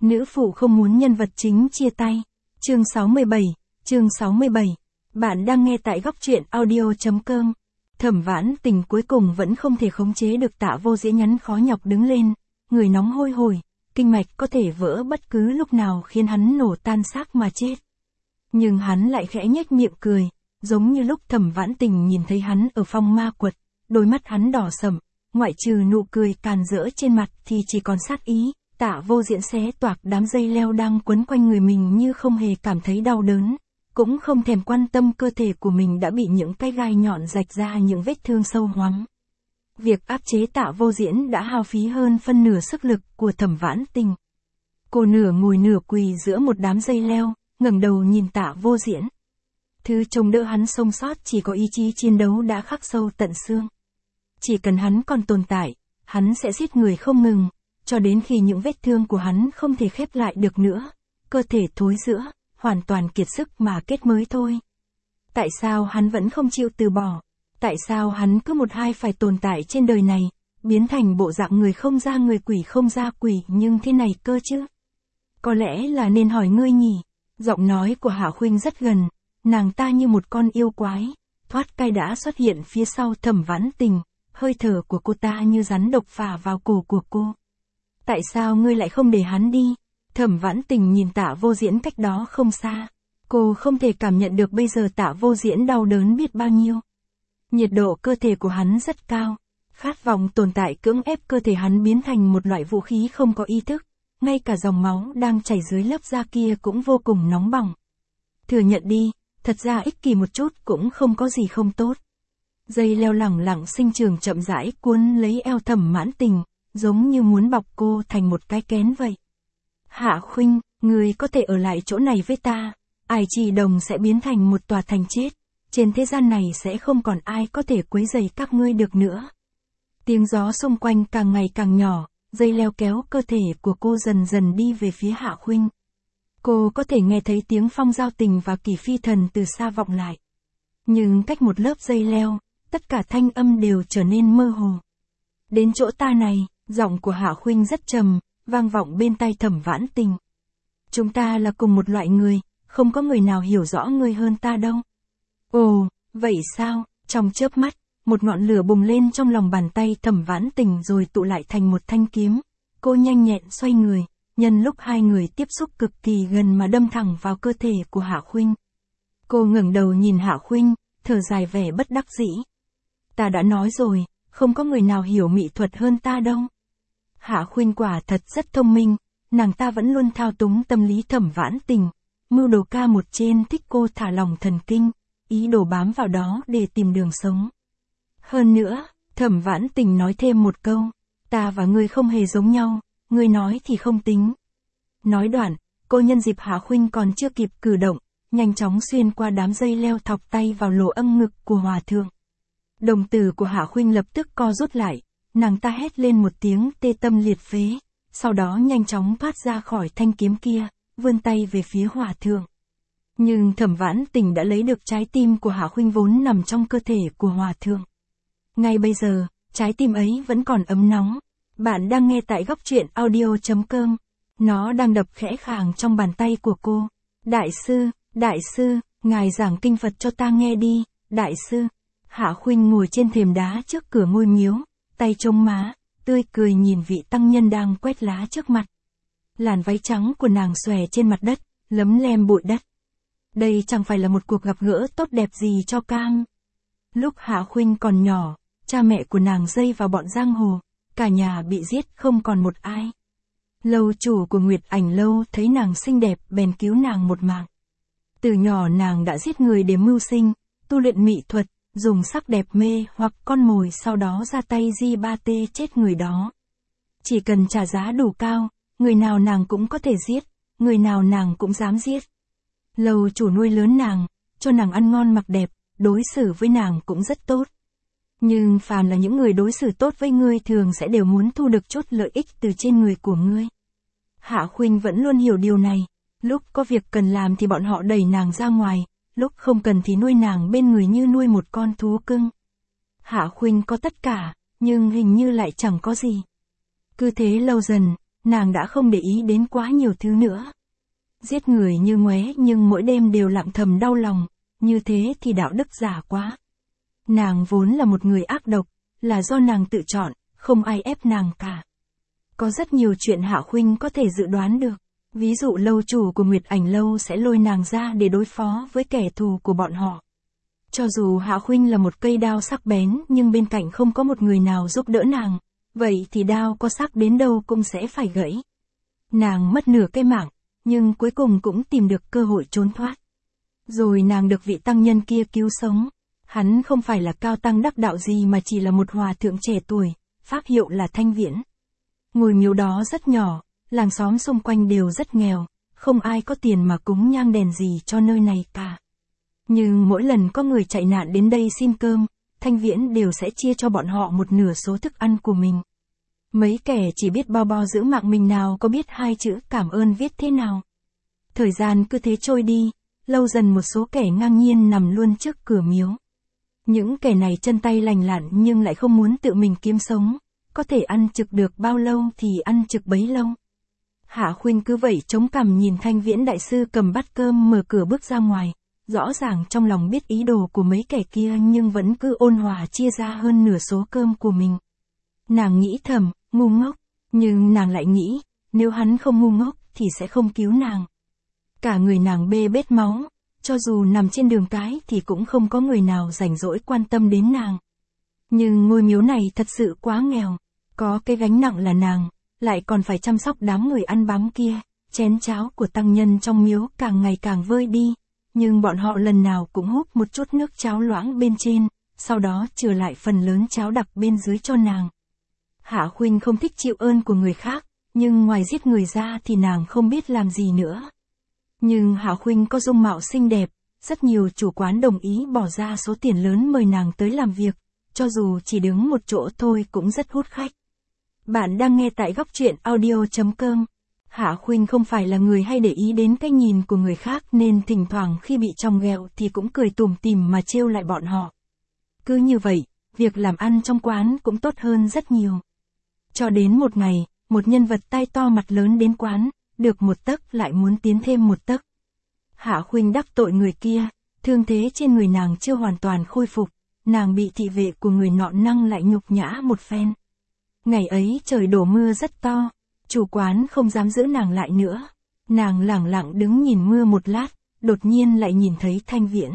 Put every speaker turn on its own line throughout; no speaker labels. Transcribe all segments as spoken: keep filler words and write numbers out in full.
Nữ phụ không muốn nhân vật chính chia tay. Chương sáu mươi bảy, chương sáu mươi bảy. Bạn đang nghe tại góc truyện audio chấm com. Thẩm Vãn Tình cuối cùng vẫn không thể khống chế được Tạ Vô Diễn nhắn khó nhọc đứng lên, người nóng hôi hổi, kinh mạch có thể vỡ bất cứ lúc nào khiến hắn nổ tan xác mà chết. Nhưng hắn lại khẽ nhếch miệng cười, giống như lúc Thẩm Vãn Tình nhìn thấy hắn ở phong ma quật, đôi mắt hắn đỏ sẫm, ngoại trừ nụ cười càn rỡ trên mặt thì chỉ còn sát ý. Tạ Vô Diễn xé toạc đám dây leo đang quấn quanh người mình như không hề cảm thấy đau đớn, cũng không thèm quan tâm cơ thể của mình đã bị những cái gai nhọn rạch ra những vết thương sâu hoắm. Việc áp chế Tạ Vô Diễn đã hao phí hơn phân nửa sức lực của Thẩm Vãn Tình. Cô nửa ngồi nửa quỳ giữa một đám dây leo, ngẩng đầu nhìn Tạ Vô Diễn. Thứ trông đỡ hắn sống sót chỉ có ý chí chiến đấu đã khắc sâu tận xương. Chỉ cần hắn còn tồn tại, hắn sẽ giết người không ngừng, cho đến khi những vết thương của hắn không thể khép lại được nữa, cơ thể thối rữa, hoàn toàn kiệt sức mà kết mới thôi. Tại sao hắn vẫn không chịu từ bỏ? Tại sao hắn cứ một hai phải tồn tại trên đời này, biến thành bộ dạng người không ra người quỷ không ra quỷ nhưng thế này cơ chứ? Có lẽ là nên hỏi ngươi nhỉ? Giọng nói của Hạ Khuynh rất gần, nàng ta như một con yêu quái, thoát cai đã xuất hiện phía sau Thẩm Vãn Tình, hơi thở của cô ta như rắn độc phả vào cổ của cô. Tại sao ngươi lại không để hắn đi? Thẩm Vãn Tình nhìn Tạ Vô Diễn cách đó không xa. Cô không thể cảm nhận được bây giờ Tạ Vô Diễn đau đớn biết bao nhiêu. Nhiệt độ cơ thể của hắn rất cao. Khát vọng tồn tại cưỡng ép cơ thể hắn biến thành một loại vũ khí không có ý thức. Ngay cả dòng máu đang chảy dưới lớp da kia cũng vô cùng nóng bỏng. Thừa nhận đi, thật ra ích kỷ một chút cũng không có gì không tốt. Dây leo lẳng lặng sinh trưởng chậm rãi cuốn lấy eo Thẩm Vãn Tình, giống như muốn bọc cô thành một cái kén vậy. Hạ Khuynh, người có thể ở lại chỗ này với ta, Ải Trì Đồng sẽ biến thành một tòa thành chết, trên thế gian này sẽ không còn ai có thể quấy rầy các ngươi được nữa. Tiếng gió xung quanh càng ngày càng nhỏ, dây leo kéo cơ thể của cô dần dần đi về phía Hạ Khuynh. Cô có thể nghe thấy tiếng Phong Giao Tình và Kỷ Phi Thần từ xa vọng lại. Nhưng cách một lớp dây leo, tất cả thanh âm đều trở nên mơ hồ. Đến chỗ ta này, giọng của Hạ Khuynh rất trầm, vang vọng bên tai Thẩm Vãn Tình. Chúng ta là cùng một loại người, không có người nào hiểu rõ ngươi hơn ta đâu. Ồ, vậy sao? Trong chớp mắt, một ngọn lửa bùng lên trong lòng bàn tay Thẩm Vãn Tình rồi tụ lại thành một thanh kiếm. Cô nhanh nhẹn xoay người, nhân lúc hai người tiếp xúc cực kỳ gần mà đâm thẳng vào cơ thể của Hạ Khuynh. Cô ngẩng đầu nhìn Hạ Khuynh, thở dài vẻ bất đắc dĩ. Ta đã nói rồi, không có người nào hiểu mỹ thuật hơn ta đâu. Hạ Khuynh quả thật rất thông minh, nàng ta vẫn luôn thao túng tâm lý Thẩm Vãn Tình, mưu đồ ca một trên thích cô thả lòng thần kinh, ý đồ bám vào đó để tìm đường sống. Hơn nữa, Thẩm Vãn Tình nói thêm một câu, ta và ngươi không hề giống nhau, ngươi nói thì không tính. Nói đoạn, cô nhân dịp Hạ Khuynh còn chưa kịp cử động, nhanh chóng xuyên qua đám dây leo thọc tay vào lỗ âm ngực của hòa thượng. Đồng tử của Hạ Khuynh lập tức co rút lại, nàng ta hét lên một tiếng tê tâm liệt phế, sau đó nhanh chóng thoát ra khỏi thanh kiếm kia, vươn tay về phía hòa thượng. Nhưng Thẩm Vãn Tình đã lấy được trái tim của Hạ Khuynh vốn nằm trong cơ thể của hòa thượng. Ngay bây giờ, trái tim ấy vẫn còn ấm nóng. Bạn đang nghe tại góc truyện audio chấm com. Nó đang đập khẽ khàng trong bàn tay của cô. Đại sư, đại sư, ngài giảng kinh Phật cho ta nghe đi, đại sư. Hạ Khuynh ngồi trên thềm đá trước cửa ngôi miếu, tay chống má, tươi cười nhìn vị tăng nhân đang quét lá trước mặt. Làn váy trắng của nàng xòe trên mặt đất, lấm lem bụi đất. Đây chẳng phải là một cuộc gặp gỡ tốt đẹp gì cho Cam. Lúc Hạ Khuynh còn nhỏ, cha mẹ của nàng dây vào bọn giang hồ, cả nhà bị giết không còn một ai. Lâu chủ của Nguyệt Ảnh Lâu thấy nàng xinh đẹp bèn cứu nàng một mạng. Từ nhỏ nàng đã giết người để mưu sinh, tu luyện mỹ thuật, dùng sắc đẹp mê hoặc con mồi sau đó ra tay di ba tê chết người đó. Chỉ cần trả giá đủ cao, người nào nàng cũng có thể giết, người nào nàng cũng dám giết. Lâu chủ nuôi lớn nàng, cho nàng ăn ngon mặc đẹp, đối xử với nàng cũng rất tốt. Nhưng phàm là những người đối xử tốt với ngươi thường sẽ đều muốn thu được chút lợi ích từ trên người của ngươi. Hạ Khuynh vẫn luôn hiểu điều này, lúc có việc cần làm thì bọn họ đẩy nàng ra ngoài, lúc không cần thì nuôi nàng bên người như nuôi một con thú cưng. Hạ Khuynh có tất cả, nhưng hình như lại chẳng có gì. Cứ thế lâu dần, nàng đã không để ý đến quá nhiều thứ nữa. Giết người như ngoé nhưng mỗi đêm đều lặng thầm đau lòng, như thế thì đạo đức giả quá. Nàng vốn là một người ác độc, là do nàng tự chọn, không ai ép nàng cả. Có rất nhiều chuyện Hạ Khuynh có thể dự đoán được. Ví dụ lâu chủ của Nguyệt Ảnh Lâu sẽ lôi nàng ra để đối phó với kẻ thù của bọn họ. Cho dù Hạ Khuynh là một cây đao sắc bén nhưng bên cạnh không có một người nào giúp đỡ nàng, vậy thì đao có sắc đến đâu cũng sẽ phải gãy. Nàng mất nửa cái mạng, nhưng cuối cùng cũng tìm được cơ hội trốn thoát. Rồi nàng được vị tăng nhân kia cứu sống. Hắn không phải là cao tăng đắc đạo gì mà chỉ là một hòa thượng trẻ tuổi, pháp hiệu là Thanh Viễn. Ngôi miếu đó rất nhỏ, làng xóm xung quanh đều rất nghèo, không ai có tiền mà cúng nhang đèn gì cho nơi này cả. Nhưng mỗi lần có người chạy nạn đến đây xin cơm, Thanh Viễn đều sẽ chia cho bọn họ một nửa số thức ăn của mình. Mấy kẻ chỉ biết bo bo giữ mạng mình nào có biết hai chữ cảm ơn viết thế nào. Thời gian cứ thế trôi đi, lâu dần một số kẻ ngang nhiên nằm luôn trước cửa miếu. Những kẻ này chân tay lành lặn nhưng lại không muốn tự mình kiếm sống, có thể ăn trực được bao lâu thì ăn trực bấy lâu. Hạ Khuynh cứ vậy chống cằm nhìn Thanh Viễn đại sư cầm bát cơm mở cửa bước ra ngoài, rõ ràng trong lòng biết ý đồ của mấy kẻ kia nhưng vẫn cứ ôn hòa chia ra hơn nửa số cơm của mình. Nàng nghĩ thầm, ngu ngốc, nhưng nàng lại nghĩ, nếu hắn không ngu ngốc thì sẽ không cứu nàng. Cả người nàng bê bết máu, cho dù nằm trên đường cái thì cũng không có người nào rảnh rỗi quan tâm đến nàng. Nhưng ngôi miếu này thật sự quá nghèo, có cái gánh nặng là nàng, lại còn phải chăm sóc đám người ăn bám kia, chén cháo của tăng nhân trong miếu càng ngày càng vơi đi, nhưng bọn họ lần nào cũng húp một chút nước cháo loãng bên trên, sau đó chừa lại phần lớn cháo đặc bên dưới cho nàng. Hạ Khuynh không thích chịu ơn của người khác, nhưng ngoài giết người ra thì nàng không biết làm gì nữa. Nhưng Hạ Khuynh có dung mạo xinh đẹp, rất nhiều chủ quán đồng ý bỏ ra số tiền lớn mời nàng tới làm việc, cho dù chỉ đứng một chỗ thôi cũng rất hút khách. Bạn đang nghe tại góc truyện audio chấm com. Hạ Khuynh không phải là người hay để ý đến cái nhìn của người khác nên thỉnh thoảng khi bị chồng ghẹo thì cũng cười tủm tỉm mà trêu lại bọn họ. Cứ như vậy, việc làm ăn trong quán cũng tốt hơn rất nhiều. Cho đến một ngày, một nhân vật tai to mặt lớn đến quán, được một tấc lại muốn tiến thêm một tấc. Hạ Khuynh đắc tội người kia, thương thế trên người nàng chưa hoàn toàn khôi phục, nàng bị thị vệ của người nọ năng lại nhục nhã một phen. Ngày ấy trời đổ mưa rất to, chủ quán không dám giữ nàng lại nữa. Nàng lẳng lặng đứng nhìn mưa một lát, đột nhiên lại nhìn thấy Thanh Viễn.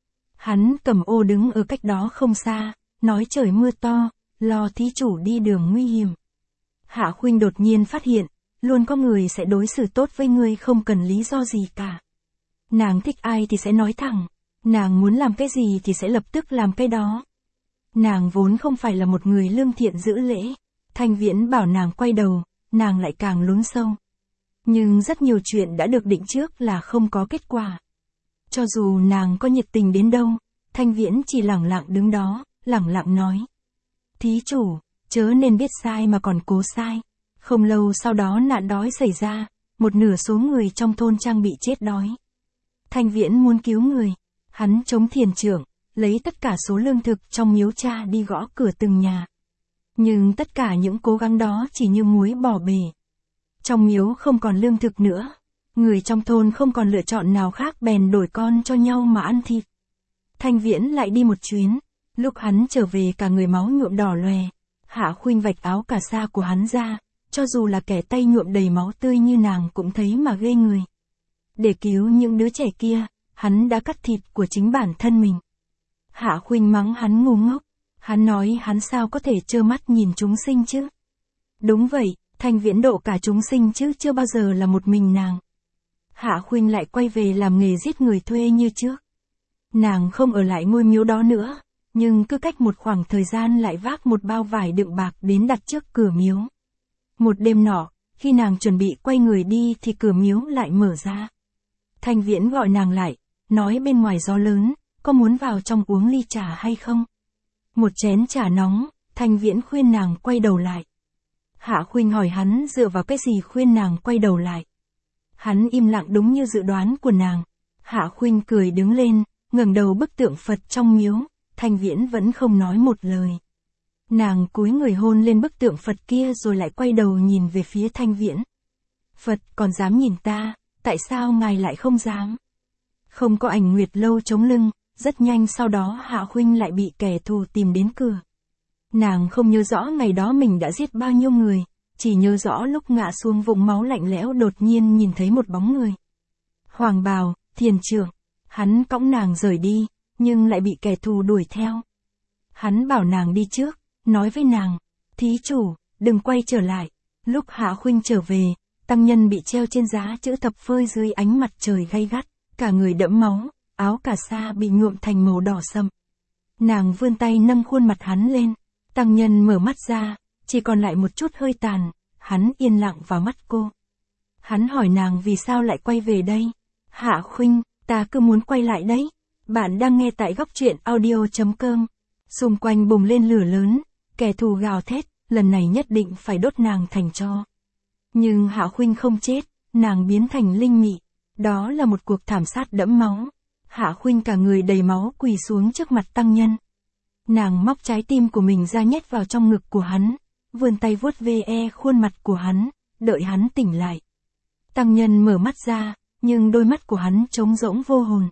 Hắn cầm ô đứng ở cách đó không xa, nói trời mưa to, lo thí chủ đi đường nguy hiểm. Hạ Khuynh đột nhiên phát hiện, luôn có người sẽ đối xử tốt với ngươi không cần lý do gì cả. Nàng thích ai thì sẽ nói thẳng, nàng muốn làm cái gì thì sẽ lập tức làm cái đó. Nàng vốn không phải là một người lương thiện giữ lễ. Thanh Viễn bảo nàng quay đầu, nàng lại càng lún sâu. Nhưng rất nhiều chuyện đã được định trước là không có kết quả. Cho dù nàng có nhiệt tình đến đâu, Thanh Viễn chỉ lẳng lặng đứng đó, lẳng lặng nói. Thí chủ, chớ nên biết sai mà còn cố sai. Không lâu sau đó nạn đói xảy ra, một nửa số người trong thôn trang bị chết đói. Thanh Viễn muốn cứu người, hắn chống thiền trưởng, lấy tất cả số lương thực trong miếu cha đi gõ cửa từng nhà. Nhưng tất cả những cố gắng đó chỉ như muối bỏ bể. Trong miếu không còn lương thực nữa, người trong thôn không còn lựa chọn nào khác bèn đổi con cho nhau mà ăn thịt. Thanh Viễn lại đi một chuyến, lúc hắn trở về cả người máu nhuộm đỏ lòe. Hạ Khuynh vạch áo cà sa của hắn ra, cho dù là kẻ tay nhuộm đầy máu tươi như nàng cũng thấy mà ghê người. Để cứu những đứa trẻ kia, hắn đã cắt thịt của chính bản thân mình. Hạ Khuynh mắng hắn ngu ngốc, hắn nói hắn sao có thể trơ mắt nhìn chúng sinh chứ. Đúng vậy, Thanh Viễn độ cả chúng sinh chứ chưa bao giờ là một mình nàng. Hạ Khuynh lại quay về làm nghề giết người thuê như trước. Nàng không ở lại ngôi miếu đó nữa, nhưng cứ cách một khoảng thời gian lại vác một bao vải đựng bạc đến đặt trước cửa miếu. Một đêm nọ, khi nàng chuẩn bị quay người đi thì cửa miếu lại mở ra. Thanh Viễn gọi nàng lại, nói bên ngoài gió lớn, có muốn vào trong uống ly trà hay không? Một chén trà nóng, Thanh Viễn khuyên nàng quay đầu lại. Hạ Khuynh hỏi hắn dựa vào cái gì khuyên nàng quay đầu lại. Hắn im lặng đúng như dự đoán của nàng. Hạ Khuynh cười đứng lên, ngẩng đầu bức tượng Phật trong miếu, Thanh Viễn vẫn không nói một lời. Nàng cúi người hôn lên bức tượng Phật kia rồi lại quay đầu nhìn về phía Thanh Viễn. Phật còn dám nhìn ta, tại sao ngài lại không dám? Không có ảnh Nguyệt Lâu chống lưng, rất nhanh sau đó Hạ Khuynh lại bị kẻ thù tìm đến cửa. Nàng không nhớ rõ ngày đó mình đã giết bao nhiêu người, chỉ nhớ rõ lúc ngã xuống vũng máu lạnh lẽo đột nhiên nhìn thấy một bóng người. Hoàng bào, thiền trưởng, hắn cõng nàng rời đi, nhưng lại bị kẻ thù đuổi theo. Hắn bảo nàng đi trước, nói với nàng, thí chủ, đừng quay trở lại. Lúc Hạ Khuynh trở về, tăng nhân bị treo trên giá chữ thập phơi dưới ánh mặt trời gay gắt, cả người đẫm máu, áo cà sa bị nhuộm thành màu đỏ sậm. Nàng vươn tay nâng khuôn mặt hắn lên, tăng nhân mở mắt ra, chỉ còn lại một chút hơi tàn, hắn yên lặng vào mắt cô. Hắn hỏi nàng vì sao lại quay về đây. Hạ Khuynh, ta cứ muốn quay lại đấy. Bạn đang nghe tại góc truyện audio chấm com. Xung quanh bùng lên lửa lớn, kẻ thù gào thét, lần này nhất định phải đốt nàng thành tro. Nhưng Hạ Khuynh không chết, nàng biến thành linh mị. Đó là một cuộc thảm sát đẫm máu. Hạ Khuynh cả người đầy máu quỳ xuống trước mặt tăng nhân. Nàng móc trái tim của mình ra nhét vào trong ngực của hắn, vươn tay vuốt ve khuôn mặt của hắn, đợi hắn tỉnh lại. Tăng nhân mở mắt ra, nhưng đôi mắt của hắn trống rỗng vô hồn.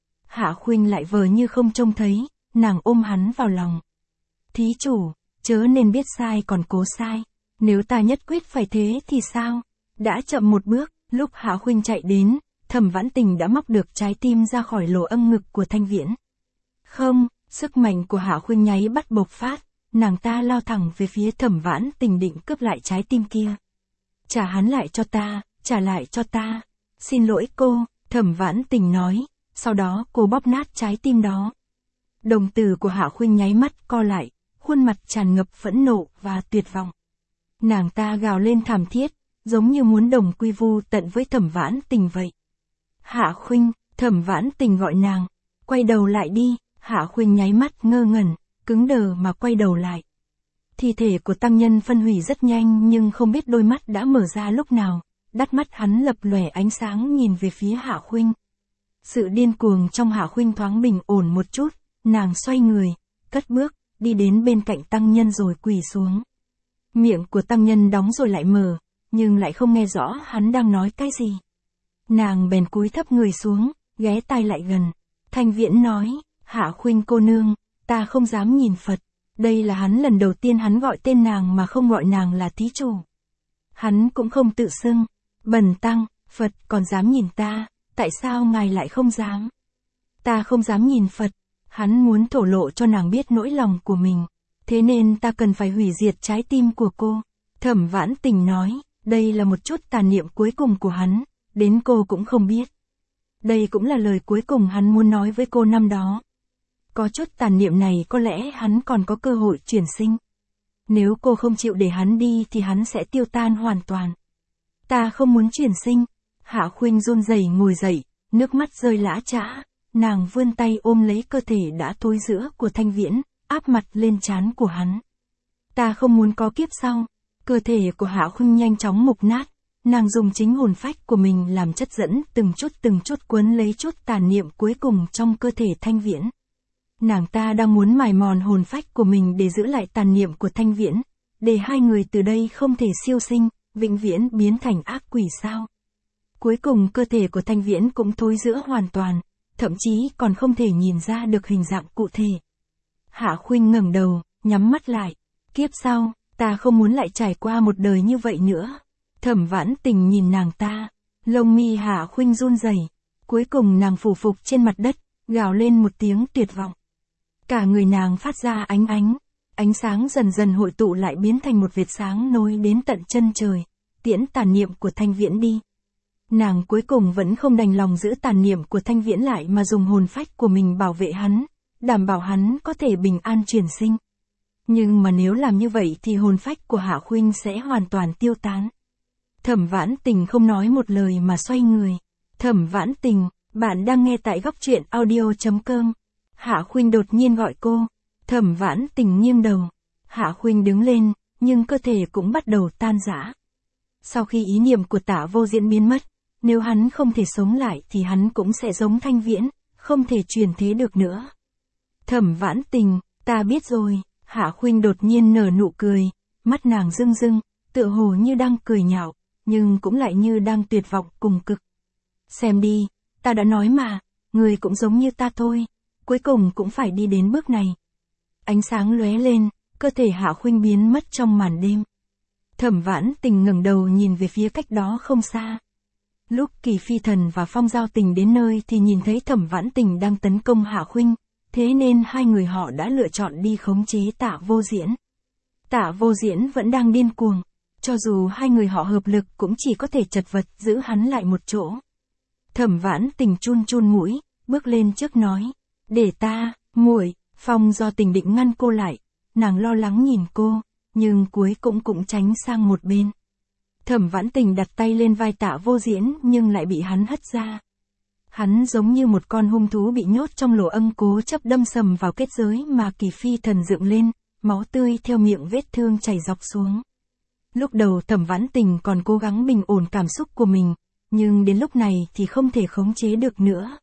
Hạ Khuynh lại vờ như không trông thấy, nàng ôm hắn vào lòng. Thí chủ, chớ nên biết sai còn cố sai, nếu ta nhất quyết phải thế thì sao? Đã chậm một bước, lúc Hạ Khuynh chạy đến, Thẩm Vãn Tình đã móc được trái tim ra khỏi lỗ âm ngực của Thanh Viễn. Không, sức mạnh của Hạ Khuynh nháy bắt bộc phát, nàng ta lao thẳng về phía Thẩm Vãn Tình định cướp lại trái tim kia. Trả hắn lại cho ta, trả lại cho ta. Xin lỗi cô, Thẩm Vãn Tình nói, sau đó cô bóp nát trái tim đó. Đồng tử của Hạ Khuynh nháy mắt co lại, khuôn mặt tràn ngập phẫn nộ và tuyệt vọng. Nàng ta gào lên thảm thiết, giống như muốn đồng quy vu tận với Thẩm Vãn Tình vậy. Hạ Khuynh, Thẩm Vãn Tình gọi nàng, quay đầu lại đi. Hạ Khuynh nháy mắt ngơ ngẩn, cứng đờ mà quay đầu lại. Thi thể của tăng nhân phân hủy rất nhanh nhưng không biết đôi mắt đã mở ra lúc nào, đắt mắt hắn lập lòe ánh sáng nhìn về phía Hạ Khuynh. Sự điên cuồng trong Hạ Khuynh thoáng bình ổn một chút, nàng xoay người, cất bước, đi đến bên cạnh tăng nhân rồi quỳ xuống. Miệng của tăng nhân đóng rồi lại mở, nhưng lại không nghe rõ hắn đang nói cái gì. Nàng bèn cúi thấp người xuống, ghé tai lại gần. Thanh Viễn nói, Hạ Khuynh cô nương, ta không dám nhìn Phật. Đây là hắn lần đầu tiên hắn gọi tên nàng mà không gọi nàng là thí chủ. Hắn cũng không tự xưng, bần tăng, Phật còn dám nhìn ta, tại sao ngài lại không dám? Ta không dám nhìn Phật, hắn muốn thổ lộ cho nàng biết nỗi lòng của mình, thế nên ta cần phải hủy diệt trái tim của cô. Thẩm Vãn Tình nói, đây là một chút tàn niệm cuối cùng của hắn, đến cô cũng không biết. Đây cũng là lời cuối cùng hắn muốn nói với cô năm đó. Có chút tàn niệm này có lẽ hắn còn có cơ hội chuyển sinh. Nếu cô không chịu để hắn đi thì hắn sẽ tiêu tan hoàn toàn. Ta không muốn chuyển sinh. Hạ Khuynh run rẩy ngồi dậy, nước mắt rơi lã chã. Nàng vươn tay ôm lấy cơ thể đã thối rữa của Thanh Viễn, áp mặt lên trán của hắn. Ta không muốn có kiếp sau. Cơ thể của Hạ Khuynh nhanh chóng mục nát. Nàng dùng chính hồn phách của mình làm chất dẫn từng chút từng chút cuốn lấy chút tàn niệm cuối cùng trong cơ thể Thanh Viễn. Nàng ta đang muốn mài mòn hồn phách của mình để giữ lại tàn niệm của Thanh Viễn, để hai người từ đây không thể siêu sinh, vĩnh viễn biến thành ác quỷ sao. Cuối cùng cơ thể của Thanh Viễn cũng thối rữa hoàn toàn, thậm chí còn không thể nhìn ra được hình dạng cụ thể. Hạ Khuynh ngẩng đầu, nhắm mắt lại. Kiếp sau, ta không muốn lại trải qua một đời như vậy nữa. Thẩm Vãn Tình nhìn nàng ta, lông mi Hạ Khuynh run rẩy. Cuối cùng nàng phủ phục trên mặt đất, gào lên một tiếng tuyệt vọng. Cả người nàng phát ra ánh ánh, ánh sáng dần dần hội tụ lại biến thành một vệt sáng nối đến tận chân trời, tiễn tàn niệm của Thanh Viễn đi. Nàng cuối cùng vẫn không đành lòng giữ tàn niệm của Thanh Viễn lại mà dùng hồn phách của mình bảo vệ hắn, đảm bảo hắn có thể bình an chuyển sinh. Nhưng mà nếu làm như vậy thì hồn phách của Hạ Khuynh sẽ hoàn toàn tiêu tán. Thẩm Vãn Tình không nói một lời mà xoay người. Thẩm Vãn Tình, bạn đang nghe tại góc truyện audio chấm com. Hạ Khuynh đột nhiên gọi cô. Thẩm Vãn Tình nghiêng đầu. Hạ Khuynh đứng lên, nhưng cơ thể cũng bắt đầu tan rã. Sau khi ý niệm của Tả Vô Diễn biến mất, nếu hắn không thể sống lại thì hắn cũng sẽ giống Thanh Viễn, không thể truyền thế được nữa. Thẩm Vãn Tình, ta biết rồi. Hạ Khuynh đột nhiên nở nụ cười, mắt nàng rưng rưng, tựa hồ như đang cười nhạo. nhưng cũng lại như đang tuyệt vọng cùng cực. Xem đi, ta đã nói mà, người cũng giống như ta thôi, cuối cùng cũng phải đi đến bước này. Ánh sáng lóe lên, cơ thể Hạ Khuynh biến mất trong màn đêm. Thẩm Vãn Tình ngẩng đầu nhìn về phía cách đó không xa. Lúc Kỳ Phi Thần và Phong Giao Tình đến nơi thì nhìn thấy Thẩm Vãn Tình đang tấn công Hạ Khuynh, thế nên hai người họ đã lựa chọn đi khống chế Tạ Vô Diễn. Tạ Vô Diễn vẫn đang điên cuồng, cho dù hai người họ hợp lực cũng chỉ có thể chật vật giữ hắn lại một chỗ. Thẩm Vãn Tình chun chun mũi, bước lên trước nói, để ta, muội. Phong Do Tình định ngăn cô lại, nàng lo lắng nhìn cô, nhưng cuối cùng cũng tránh sang một bên. Thẩm Vãn Tình đặt tay lên vai Tạ Vô Diễn nhưng lại bị hắn hất ra. Hắn giống như một con hung thú bị nhốt trong lỗ âm cố chấp đâm sầm vào kết giới mà Kỳ Phi Thần dựng lên, máu tươi theo miệng vết thương chảy dọc xuống. Lúc đầu Thẩm Vãn Tình còn cố gắng bình ổn cảm xúc của mình, nhưng đến lúc này thì không thể khống chế được nữa.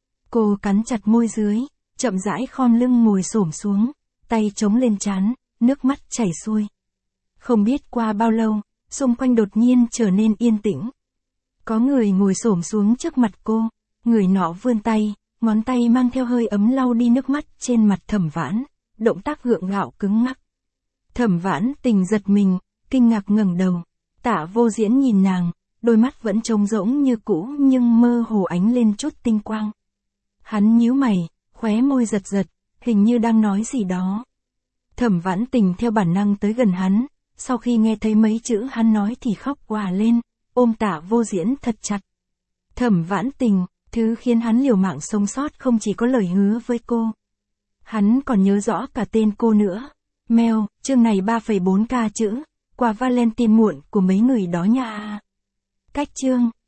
Cô cắn chặt môi dưới, chậm rãi khom lưng ngồi xổm xuống, tay chống lên trán, nước mắt chảy xuôi. Không biết qua bao lâu, xung quanh đột nhiên trở nên yên tĩnh. Có người ngồi xổm xuống trước mặt cô, người nọ vươn tay, ngón tay mang theo hơi ấm lau đi nước mắt trên mặt Thẩm Vãn, động tác gượng gạo cứng ngắc. Thẩm Vãn Tình giật mình, kinh ngạc ngẩng đầu. Tạ Vô Diễn nhìn nàng, đôi mắt vẫn trống rỗng như cũ nhưng mơ hồ ánh lên chút tinh quang. Hắn nhíu mày, khóe môi giật giật, hình như đang nói gì đó. Thẩm Vãn Tình theo bản năng tới gần hắn, sau khi nghe thấy mấy chữ hắn nói thì khóc òa lên, ôm Tạ Vô Diễn thật chặt. Thẩm Vãn Tình, thứ khiến hắn liều mạng sống sót không chỉ có lời hứa với cô. Hắn còn nhớ rõ cả tên cô nữa. Mail, chương này ba phẩy bốn k chữ, quà Valentine muộn của mấy người đó nha. Cách chương